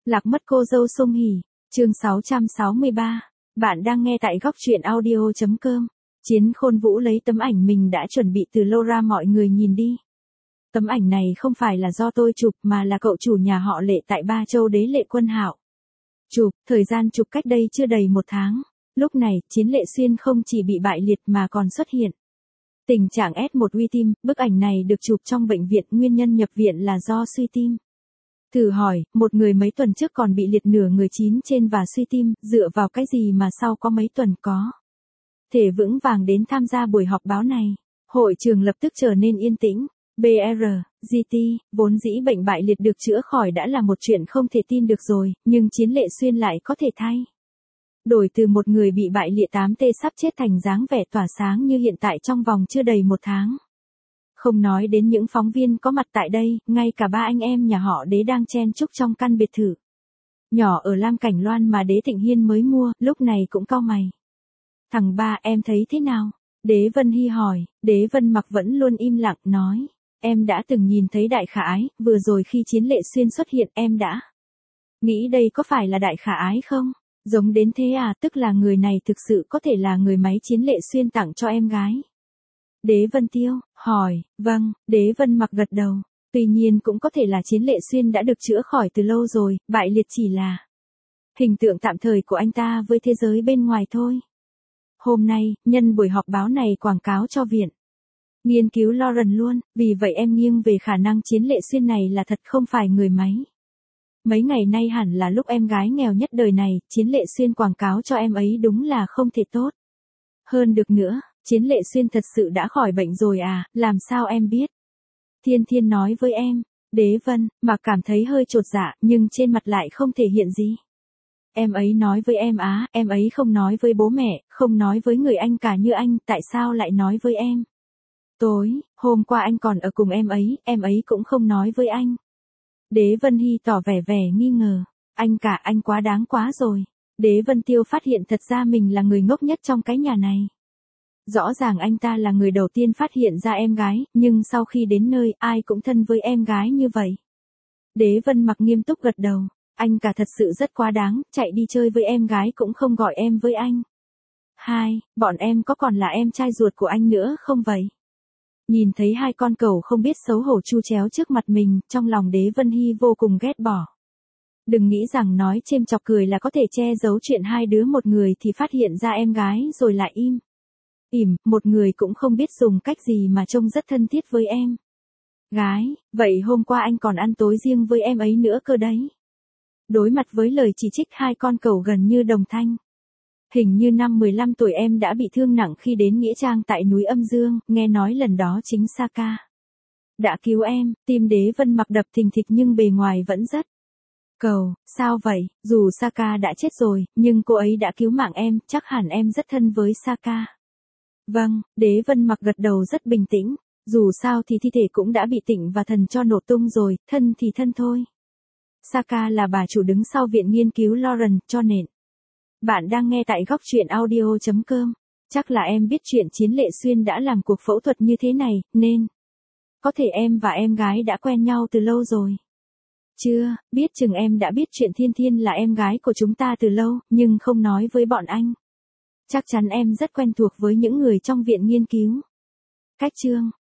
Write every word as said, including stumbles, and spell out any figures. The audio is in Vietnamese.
Lạc mất cô dâu Song Hỷ, chương sáu trăm sáu mươi ba. Bạn đang nghe tại góc truyện audio chấm com. Chiến Khôn Vũ lấy tấm ảnh mình đã chuẩn bị từ lâu ra mọi người nhìn đi. Tấm ảnh này không phải là do tôi chụp mà là cậu chủ nhà họ Lệ tại Ba Châu Đế Lệ Quân Hạo. Chụp, thời gian chụp cách đây chưa đầy một tháng. Lúc này, Chiến Lệ Xuyên không chỉ bị bại liệt mà còn xuất hiện tình trạng ét một uy tim. Bức ảnh này được chụp trong bệnh viện, nguyên nhân nhập viện là do suy tim. Thử hỏi, một người mấy tuần trước còn bị liệt nửa người chín trên và suy tim, dựa vào cái gì mà sau có mấy tuần có thể vững vàng đến tham gia buổi họp báo này. Hội trường lập tức trở nên yên tĩnh. bê rờ, giê tê, vốn dĩ bệnh bại liệt được chữa khỏi đã là một chuyện không thể tin được rồi, nhưng Chiến Lệ Xuyên lại có thể thay đổi từ một người bị bại liệt tám tê sắp chết thành dáng vẻ tỏa sáng như hiện tại trong vòng chưa đầy một tháng. Không nói đến những phóng viên có mặt tại đây, ngay cả ba anh em nhà họ Đế đang chen chúc trong căn biệt thự nhỏ ở Lam Cảnh Loan mà Đế Thịnh Hiên mới mua, lúc này cũng cau mày. Thằng ba, em thấy thế nào? Đế Vân Hy hỏi. Đế Vân Mặc vẫn luôn im lặng, nói. Em đã từng nhìn thấy Đại Khả Ái, vừa rồi khi Chiến Lệ Xuyên xuất hiện em đã nghĩ đây có phải là Đại Khả Ái không? Giống đến thế à, tức là người này thực sự có thể là người máy Chiến Lệ Xuyên tặng cho em gái. Đế Vân Tiêu, hỏi. Vâng, Đế Vân Mặc gật đầu. Tuy nhiên cũng có thể là Chiến Lệ Xuyên đã được chữa khỏi từ lâu rồi, bại liệt chỉ là hình tượng tạm thời của anh ta với thế giới bên ngoài thôi. Hôm nay, nhân buổi họp báo này quảng cáo cho viện nghiên cứu Lauren luôn, vì vậy em nghiêng về khả năng Chiến Lệ Xuyên này là thật không phải người máy. Mấy ngày nay hẳn là lúc em gái nghèo nhất đời này, Chiến Lệ Xuyên quảng cáo cho em ấy đúng là không thể tốt hơn được nữa. Chiến Lệ Xuyên thật sự đã khỏi bệnh rồi à, làm sao em biết? Thiên Thiên nói với em. Đế Vân Mặc cảm thấy hơi chột dạ, nhưng trên mặt lại không thể hiện gì. Em ấy nói với em á, em ấy không nói với bố mẹ, không nói với người anh cả như anh, tại sao lại nói với em? Tối, hôm qua anh còn ở cùng em ấy, em ấy cũng không nói với anh. Đế Vân Hy tỏ vẻ vẻ nghi ngờ. Anh cả, anh quá đáng quá rồi. Đế Vân Tiêu phát hiện thật ra mình là người ngốc nhất trong cái nhà này. Rõ ràng anh ta là người đầu tiên phát hiện ra em gái, nhưng sau khi đến nơi, ai cũng thân với em gái như vậy. Đế Vân Mặc nghiêm túc gật đầu. Anh cả thật sự rất quá đáng, chạy đi chơi với em gái cũng không gọi em với anh. Hai, bọn em có còn là em trai ruột của anh nữa không vậy? Nhìn thấy hai con cẩu không biết xấu hổ chu chéo trước mặt mình, trong lòng Đế Vân Hy vô cùng ghét bỏ. Đừng nghĩ rằng nói chêm chọc cười là có thể che giấu chuyện hai đứa một người thì phát hiện ra em gái rồi lại im ỉm, một người cũng không biết dùng cách gì mà trông rất thân thiết với em gái. Vậy hôm qua anh còn ăn tối riêng với em ấy nữa cơ đấy. Đối mặt với lời chỉ trích hai con cẩu gần như đồng thanh. Hình như năm mười lăm tuổi em đã bị thương nặng khi đến nghĩa trang tại núi Âm Dương, nghe nói lần đó chính Saka đã cứu em. Tim Đế Vân Mặc đập thình thịch nhưng bề ngoài vẫn rất cầu. Sao vậy? Dù Saka đã chết rồi, nhưng cô ấy đã cứu mạng em, chắc hẳn em rất thân với Saka. Vâng, Đế Vân Mặc gật đầu rất bình tĩnh. Dù sao thì thi thể cũng đã bị Tịnh và Thần cho nổ tung rồi, thân thì thân thôi. Saka là bà chủ đứng sau viện nghiên cứu Lauren, cho nên. Bạn đang nghe tại góc truyện audio chấm com. Chắc là em biết chuyện Chiến Lệ Xuyên đã làm cuộc phẫu thuật như thế này, nên có thể em và em gái đã quen nhau từ lâu rồi. Chưa, biết chừng em đã biết chuyện Thiên Thiên là em gái của chúng ta từ lâu, nhưng không nói với bọn anh. Chắc chắn em rất quen thuộc với những người trong viện nghiên cứu. Cách chương,